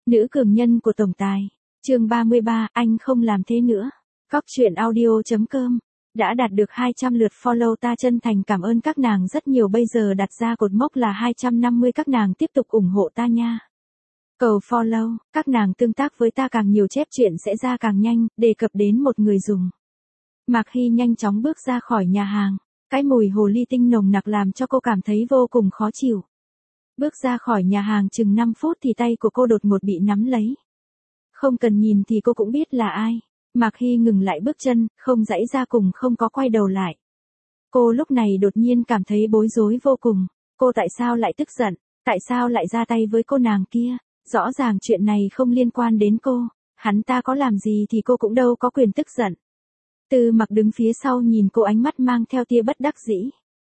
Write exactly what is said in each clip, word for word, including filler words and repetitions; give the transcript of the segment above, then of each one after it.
Nữ cường nhân của tổng tài. Chương ba mươi ba, anh không làm thế nữa. Góc truyện audio chấm com đã đạt được hai trăm lượt follow, ta chân thành cảm ơn các nàng rất nhiều, bây giờ đặt ra cột mốc là hai trăm năm mươi, các nàng tiếp tục ủng hộ ta nha. Cầu follow, các nàng tương tác với ta càng nhiều chép chuyện sẽ ra càng nhanh, đề cập đến một người dùng. Mạc Hy nhanh chóng bước ra khỏi nhà hàng, cái mùi hồ ly tinh nồng nặc làm cho cô cảm thấy vô cùng khó chịu. Bước ra khỏi nhà hàng chừng năm phút thì tay của cô đột ngột bị nắm lấy. Không cần nhìn thì cô cũng biết là ai. Mạc Hy ngừng lại bước chân, không giãy ra cùng không có quay đầu lại. Cô lúc này đột nhiên cảm thấy bối rối vô cùng. Cô tại sao lại tức giận? Tại sao lại ra tay với cô nàng kia? Rõ ràng chuyện này không liên quan đến cô. Hắn ta có làm gì thì cô cũng đâu có quyền tức giận. Tư Mặc đứng phía sau nhìn cô, ánh mắt mang theo tia bất đắc dĩ.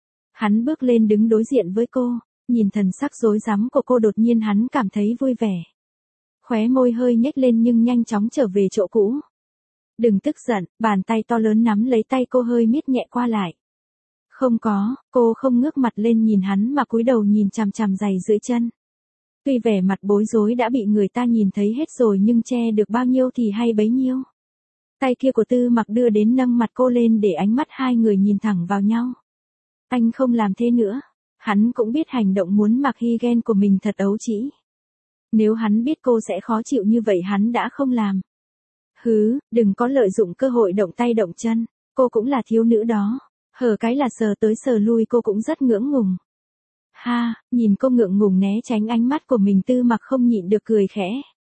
Hắn bước lên đứng đối diện với cô, nhìn thần sắc rối rắm của cô, đột nhiên hắn cảm thấy vui vẻ. Khóe môi hơi nhếch lên nhưng nhanh chóng trở về chỗ cũ. Đừng tức giận, bàn tay to lớn nắm lấy tay cô hơi miết nhẹ qua lại. Không có, cô không ngước mặt lên nhìn hắn mà cúi đầu nhìn chằm chằm giày dưới chân. Tuy vẻ mặt bối rối đã bị người ta nhìn thấy hết rồi nhưng che được bao nhiêu thì hay bấy nhiêu. Tay kia của Tư Mặc đưa đến nâng mặt cô lên để ánh mắt hai người nhìn thẳng vào nhau. Anh không làm thế nữa. Hắn cũng biết hành động muốn Mạc Hy ghen của mình thật ấu trĩ. Nếu hắn biết cô sẽ khó chịu như vậy hắn đã không làm. Hứ, đừng có lợi dụng cơ hội động tay động chân. Cô cũng là thiếu nữ đó. Hở cái là sờ tới sờ lui cô cũng rất ngưỡng ngùng. Ha, nhìn cô ngượng ngùng né tránh ánh mắt của mình, Tư Mặc không nhịn được cười khẽ.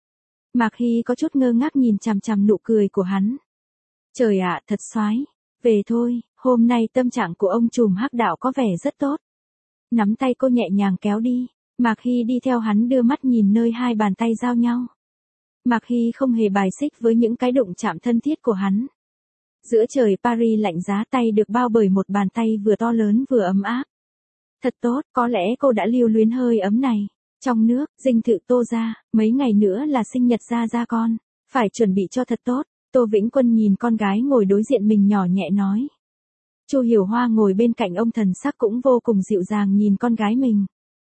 Mạc Hy có chút ngơ ngác nhìn chằm chằm nụ cười của hắn. Trời ạ, thật xoái. Về thôi, hôm nay tâm trạng của ông trùm hắc đạo có vẻ rất tốt. Nắm tay cô nhẹ nhàng kéo đi. Mạc Hy đi theo hắn đưa mắt nhìn nơi hai bàn tay giao nhau. Mạc Hy không hề bài xích với những cái đụng chạm thân thiết của hắn. Giữa trời Paris lạnh giá, tay được bao bởi một bàn tay vừa to lớn vừa ấm áp. Thật tốt, có lẽ cô đã lưu luyến hơi ấm này. Trong nước, dinh thự Tô gia, mấy ngày nữa là sinh nhật Gia Gia con. Phải chuẩn bị cho thật tốt. Tô Vĩnh Quân nhìn con gái ngồi đối diện mình nhỏ nhẹ nói. Chu Hiểu Hoa ngồi bên cạnh ông thần sắc cũng vô cùng dịu dàng nhìn con gái mình.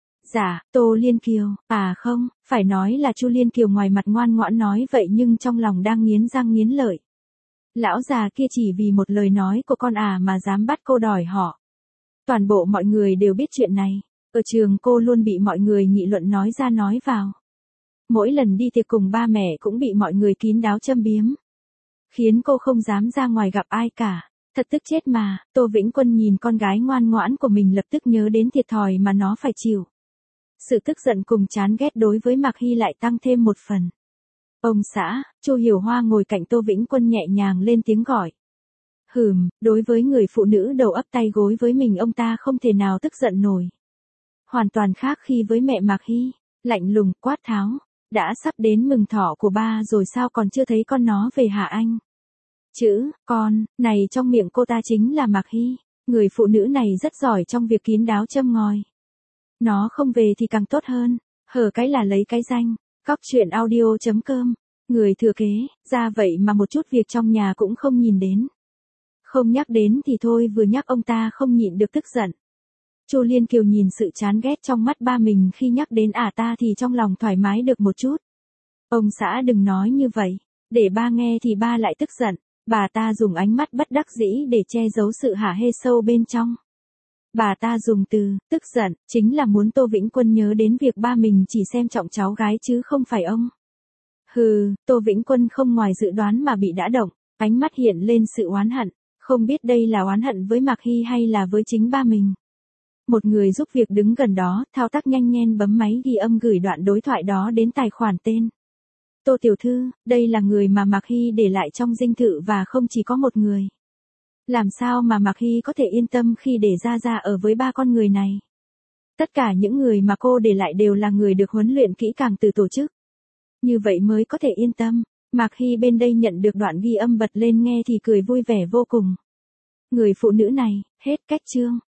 Dạ, Tô Liên Kiều, à không, phải nói là Chu Liên Kiều, ngoài mặt ngoan ngoãn nói vậy nhưng trong lòng đang nghiến răng nghiến lợi. Lão già kia chỉ vì một lời nói của con à mà dám bắt cô đòi họ. Toàn bộ mọi người đều biết chuyện này. Ở trường cô luôn bị mọi người nghị luận nói ra nói vào. Mỗi lần đi tiệc cùng ba mẹ cũng bị mọi người kín đáo châm biếm. Khiến cô không dám ra ngoài gặp ai cả. Thật tức chết mà. Tô Vĩnh Quân nhìn con gái ngoan ngoãn của mình lập tức nhớ đến thiệt thòi mà nó phải chịu. Sự tức giận cùng chán ghét đối với Mạc Hy lại tăng thêm một phần. Ông xã, Chu Hiểu Hoa ngồi cạnh Tô Vĩnh Quân nhẹ nhàng lên tiếng gọi. Hừm, đối với người phụ nữ đầu ấp tay gối với mình ông ta không thể nào tức giận nổi. Hoàn toàn khác khi với mẹ Mạc Hy, lạnh lùng quát tháo. Đã sắp đến mừng thọ của ba rồi sao còn chưa thấy con nó về hả anh? Chữ, con, này trong miệng cô ta chính là Mạc Hy. Người phụ nữ này rất giỏi trong việc kín đáo châm ngòi. Nó không về thì càng tốt hơn. Hở cái là lấy cái danh. Góc truyện audio chấm com. Người thừa kế, ra vậy mà một chút việc trong nhà cũng không nhìn đến. Không nhắc đến thì thôi, vừa nhắc ông ta không nhịn được tức giận. Chu Liên Kiều nhìn sự chán ghét trong mắt ba mình khi nhắc đến ả ta thì trong lòng thoải mái được một chút. Ông xã đừng nói như vậy. Để ba nghe thì ba lại tức giận. Bà ta dùng ánh mắt bất đắc dĩ để che giấu sự hả hê sâu bên trong. Bà ta dùng từ, tức giận, chính là muốn Tô Vĩnh Quân nhớ đến việc ba mình chỉ xem trọng cháu gái chứ không phải ông. Hừ, Tô Vĩnh Quân không ngoài dự đoán mà bị đã động, ánh mắt hiện lên sự oán hận, không biết đây là oán hận với Mạc Hy hay là với chính ba mình. Một người giúp việc đứng gần đó, thao tác nhanh nhen bấm máy ghi âm gửi đoạn đối thoại đó đến tài khoản tên. Tô tiểu thư, đây là người mà Mạc Hy để lại trong dinh thự và không chỉ có một người. Làm sao mà Mạc Hy có thể yên tâm khi để Gia Gia ở với ba con người này? Tất cả những người mà cô để lại đều là người được huấn luyện kỹ càng từ tổ chức. Như vậy mới có thể yên tâm. Mạc Hy bên đây nhận được đoạn ghi âm bật lên nghe thì cười vui vẻ vô cùng. Người phụ nữ này, hết cách chương.